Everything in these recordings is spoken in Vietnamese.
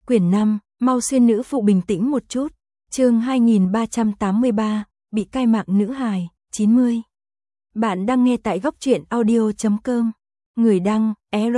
Quyển 5, mau xuyên nữ phụ bình tĩnh một chút. Chương 2383, bị cai mạng nữ hài, 90. Bạn đang nghe tại góc truyện audio.com. Người đăng,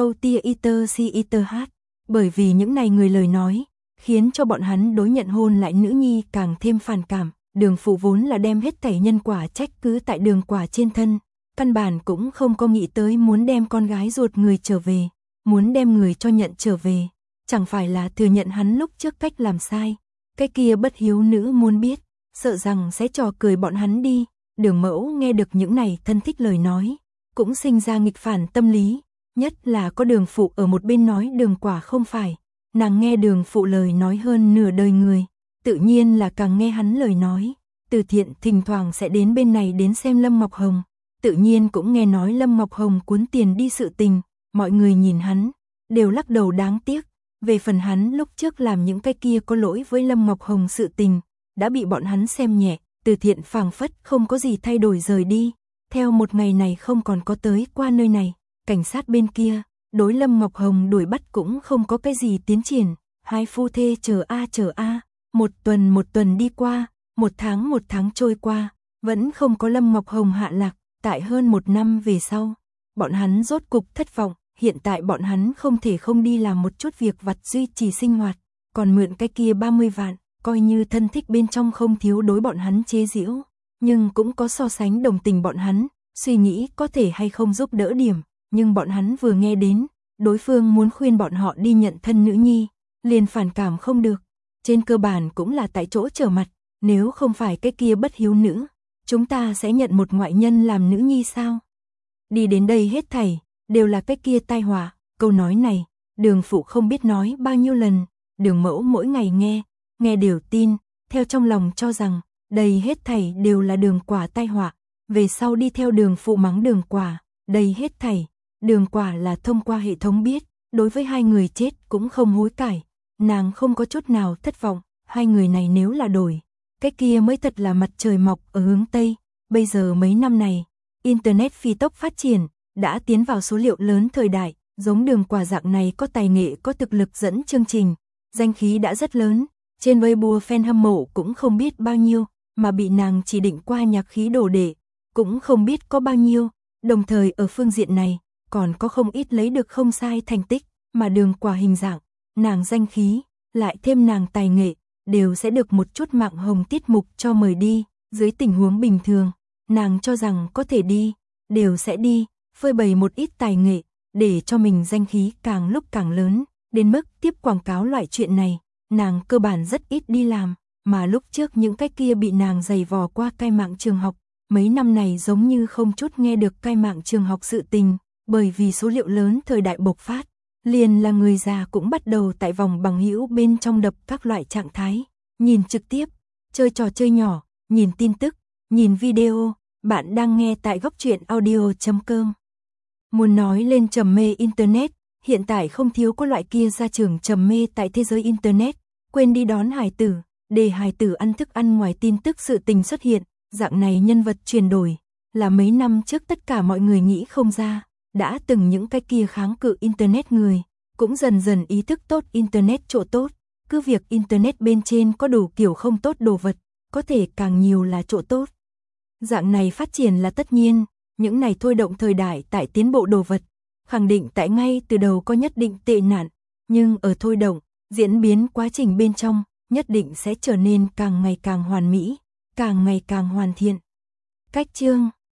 Erotiater. Bởi vì những này người lời nói, khiến cho bọn hắn đối nhận hôn lại nữ nhi càng thêm phản cảm. Đường phụ vốn là đem hết thảy nhân quả trách cứ tại Đường Quả trên thân, căn bản cũng không có nghĩ tới muốn đem con gái ruột người trở về, muốn đem người cho nhận trở về, chẳng phải là thừa nhận hắn lúc trước cách làm sai. Cái kia bất hiếu nữ muốn biết, sợ rằng sẽ trò cười bọn hắn đi. Đường Mẫu nghe được những này thân thích lời nói, cũng sinh ra nghịch phản tâm lý, nhất là có Đường phụ ở một bên nói Đường Quả không phải. Nàng nghe Đường phụ lời nói hơn nửa đời người, tự nhiên là càng nghe hắn lời nói. Từ Thiện thỉnh thoảng sẽ đến bên này đến xem Lâm Ngọc Hồng, tự nhiên cũng nghe nói Lâm Ngọc Hồng cuốn tiền đi sự tình, mọi người nhìn hắn, đều lắc đầu đáng tiếc. Về phần hắn lúc trước làm những cái kia có lỗi với Lâm Ngọc Hồng sự tình, đã bị bọn hắn xem nhẹ. Từ Thiện phảng phất không có gì thay đổi rời đi, theo một ngày này không còn có tới qua nơi này. Cảnh sát bên kia, đối Lâm Ngọc Hồng đuổi bắt cũng không có cái gì tiến triển. Hai phu thê chờ a. Một tuần đi qua, một tháng trôi qua, vẫn không có Lâm Ngọc Hồng hạ lạc. Tại hơn một năm về sau, bọn hắn rốt cục thất vọng. Hiện tại bọn hắn không thể không đi làm một chút việc vặt duy trì sinh hoạt, còn mượn cái kia 30 vạn, coi như thân thích bên trong không thiếu đối bọn hắn chế giễu, nhưng cũng có so sánh đồng tình bọn hắn, suy nghĩ có thể hay không giúp đỡ điểm, nhưng bọn hắn vừa nghe đến, đối phương muốn khuyên bọn họ đi nhận thân nữ nhi, liền phản cảm không được, trên cơ bản cũng là tại chỗ trở mặt, nếu không phải cái kia bất hiếu nữ, chúng ta sẽ nhận một ngoại nhân làm nữ nhi sao? Đi đến đây hết thảy đều là cái kia tai họa. Câu nói này, Đường phụ không biết nói bao nhiêu lần, Đường Mẫu mỗi ngày nghe đều tin, theo trong lòng cho rằng, đây hết thảy đều là Đường Quả tai họa, về sau đi theo Đường phụ mắng Đường Quả, đây hết thảy, Đường Quả là thông qua hệ thống biết, đối với hai người chết cũng không hối cải, nàng không có chút nào thất vọng, hai người này nếu là đổi, cái kia mới thật là mặt trời mọc ở hướng Tây. Bây giờ mấy năm này, Internet phi tốc phát triển, đã tiến vào số liệu lớn thời đại, giống Đường Quả dạng này có tài nghệ có thực lực dẫn chương trình, danh khí đã rất lớn, trên Weibo fan hâm mộ cũng không biết bao nhiêu, mà bị nàng chỉ định qua nhạc khí đồ đệ, cũng không biết có bao nhiêu, đồng thời ở phương diện này, còn có không ít lấy được không sai thành tích, mà Đường Quả hình dạng, nàng danh khí, lại thêm nàng tài nghệ, đều sẽ được một chút mạng hồng tiết mục cho mời đi, dưới tình huống bình thường, nàng cho rằng có thể đi, đều sẽ đi, phơi bày một ít tài nghệ, để cho mình danh khí càng lúc càng lớn, đến mức tiếp quảng cáo loại chuyện này, nàng cơ bản rất ít đi làm, mà lúc trước những cái kia bị nàng giày vò qua cai mạng trường học, mấy năm này giống như không chút nghe được cai mạng trường học sự tình, bởi vì số liệu lớn thời đại bộc phát, liền là người già cũng bắt đầu tại vòng bằng hữu bên trong đập các loại trạng thái, nhìn trực tiếp, chơi trò chơi nhỏ, nhìn tin tức, nhìn video. Bạn đang nghe tại góc truyện audio.com. Muốn nói lên trầm mê Internet, hiện tại không thiếu có loại kia gia trưởng trầm mê tại thế giới Internet, quên đi đón hài tử, để hài tử ăn thức ăn ngoài tin tức sự tình xuất hiện, dạng này nhân vật chuyển đổi, là mấy năm trước tất cả mọi người nghĩ không ra, đã từng những cái kia kháng cự Internet người, cũng dần dần ý thức tốt Internet chỗ tốt, cứ việc Internet bên trên có đủ kiểu không tốt đồ vật, có thể càng nhiều là chỗ tốt. Dạng này phát triển là tất nhiên, những này thôi động thời đại tại tiến bộ đồ vật, khẳng định tại ngay từ đầu có nhất định tệ nạn, nhưng ở thôi động, diễn biến quá trình bên trong, nhất định sẽ trở nên càng ngày càng hoàn mỹ, càng ngày càng hoàn thiện. Cách chương